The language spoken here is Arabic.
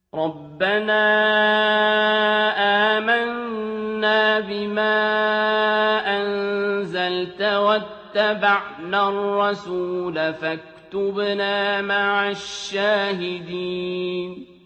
رَبَّنَا آمَنَّا بِمَا أَنزَلْتَ وَاتَّبَعْنَا الرَّسُولَ فَاكْتُبْنَا مَعَ الشَّاهِدِينَ